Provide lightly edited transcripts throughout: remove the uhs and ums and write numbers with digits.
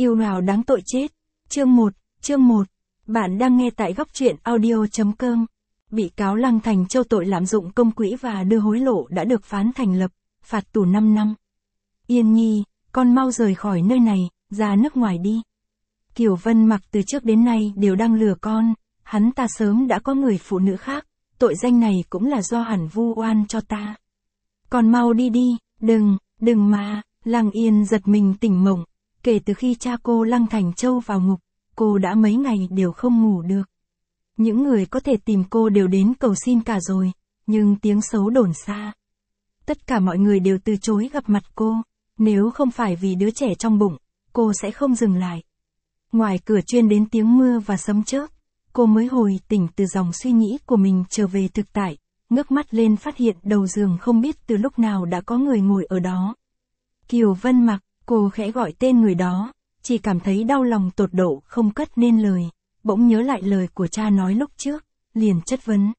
Yêu nào đáng tội chết. Chương 1. Bạn đang nghe tại góc truyện audio.com. Bị cáo Lăng Thành Châu tội lạm dụng công quỹ và đưa hối lộ đã được phán thành lập, phạt tù 5 năm. Yên Nhi, con mau rời khỏi nơi này, ra nước ngoài đi. Kiều Vân Mặc từ trước đến nay đều đang lừa con, hắn ta sớm đã có người phụ nữ khác, tội danh này cũng là do hắn vu oan cho ta. Con mau đi đi, đừng mà. Lăng Yên giật mình tỉnh mộng, kể từ khi cha cô Lăng Thành Châu vào ngục, cô đã mấy ngày đều không ngủ được. Những người có thể tìm cô đều đến cầu xin cả rồi, nhưng tiếng xấu đồn xa. Tất cả mọi người đều từ chối gặp mặt cô, nếu không phải vì đứa trẻ trong bụng, cô sẽ không dừng lại. Ngoài cửa truyền đến tiếng mưa và sấm chớp, cô mới hồi tỉnh từ dòng suy nghĩ của mình trở về thực tại, ngước mắt lên phát hiện đầu giường không biết từ lúc nào đã có người ngồi ở đó. Kiều Vân Mặc, cô khẽ gọi tên người đó, chỉ cảm thấy đau lòng tột độ không cất nên lời, bỗng nhớ lại lời của cha nói lúc trước, liền chất vấn.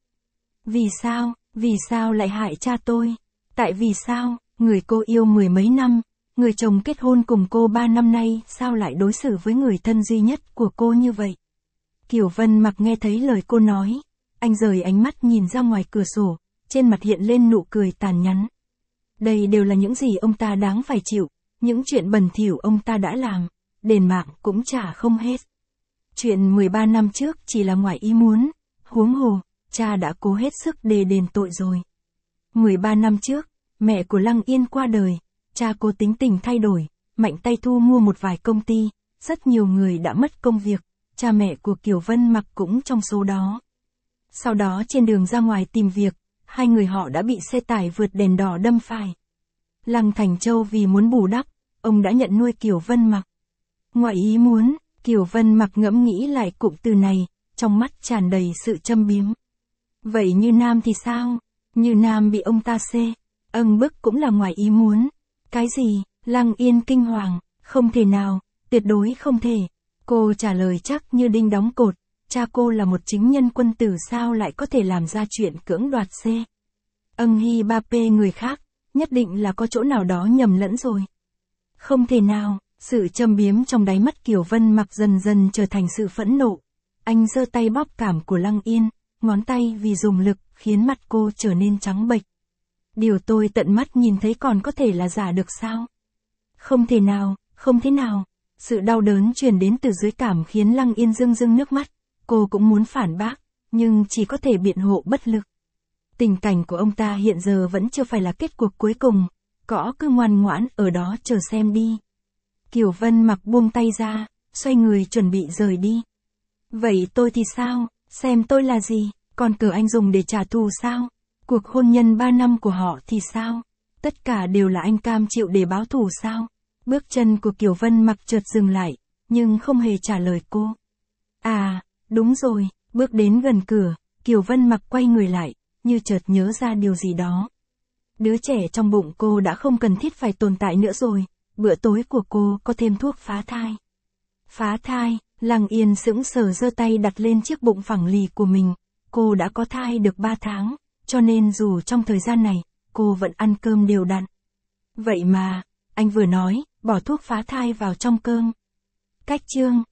Vì sao lại hại cha tôi? Tại vì sao, người cô yêu mười mấy năm, người chồng kết hôn cùng cô 3 năm nay sao lại đối xử với người thân duy nhất của cô như vậy? Kiều Vân Mặc nghe thấy lời cô nói, anh rời ánh mắt nhìn ra ngoài cửa sổ, trên mặt hiện lên nụ cười tàn nhẫn. Đây đều là những gì ông ta đáng phải chịu, những chuyện bẩn thỉu ông ta đã làm, đền mạng cũng trả không hết. Chuyện 13 năm trước chỉ là ngoài ý muốn, huống hồ, cha đã cố hết sức để đền tội rồi. 13 năm trước, mẹ của Lăng Yên qua đời, cha cô tính tình thay đổi, mạnh tay thu mua một vài công ty, rất nhiều người đã mất công việc, cha mẹ của Kiều Vân Mặc cũng trong số đó. Sau đó trên đường ra ngoài tìm việc, hai người họ đã bị xe tải vượt đèn đỏ đâm phải. Lăng Thành Châu vì muốn bù đắp, ông đã nhận nuôi Kiều Vân Mặc. Ngoại ý muốn, Kiều Vân Mặc ngẫm nghĩ lại cụm từ này, trong mắt tràn đầy sự châm biếm. Vậy Như Nam thì sao? Như Nam bị ông ta bức cũng là ngoại ý muốn. Cái gì? Lăng Yên kinh hoàng, không thể nào, tuyệt đối không thể. Cô trả lời chắc như đinh đóng cột, cha cô là một chính nhân quân tử sao lại có thể làm ra chuyện cưỡng đoạt Hi Ba P người khác, nhất định là có chỗ nào đó nhầm lẫn rồi. Không thể nào, sự châm biếm trong đáy mắt Kiều Vân Mặc dần dần trở thành sự phẫn nộ. Anh giơ tay bóp cảm của Lăng Yên, ngón tay vì dùng lực khiến mặt cô trở nên trắng bệch. Điều tôi tận mắt nhìn thấy còn có thể là giả được sao? Không thể nào. Sự đau đớn truyền đến từ dưới cảm khiến Lăng Yên rưng nước mắt. Cô cũng muốn phản bác, nhưng chỉ có thể biện hộ bất lực. Tình cảnh của ông ta hiện giờ vẫn chưa phải là kết cuộc cuối cùng, cõ cứ ngoan ngoãn ở đó chờ xem đi. Kiều Vân Mặc buông tay ra, xoay người chuẩn bị rời đi. Vậy tôi thì sao? Xem tôi là gì? Còn cờ anh dùng để trả thù sao? Cuộc hôn nhân 3 năm của họ thì sao? Tất cả đều là anh cam chịu để báo thù sao? Bước chân của Kiều Vân Mặc chợt dừng lại, nhưng không hề trả lời cô. À, đúng rồi, bước đến gần cửa, Kiều Vân Mặc quay người lại, như chợt nhớ ra điều gì đó. Đứa trẻ trong bụng cô đã không cần thiết phải tồn tại nữa rồi, bữa tối của cô có thêm thuốc phá thai. Phá thai, Lăng Yên sững sờ giơ tay đặt lên chiếc bụng phẳng lì của mình, cô đã có thai được 3 tháng, cho nên dù trong thời gian này, cô vẫn ăn cơm đều đặn. Vậy mà, anh vừa nói, bỏ thuốc phá thai vào trong cơm. Cách chương.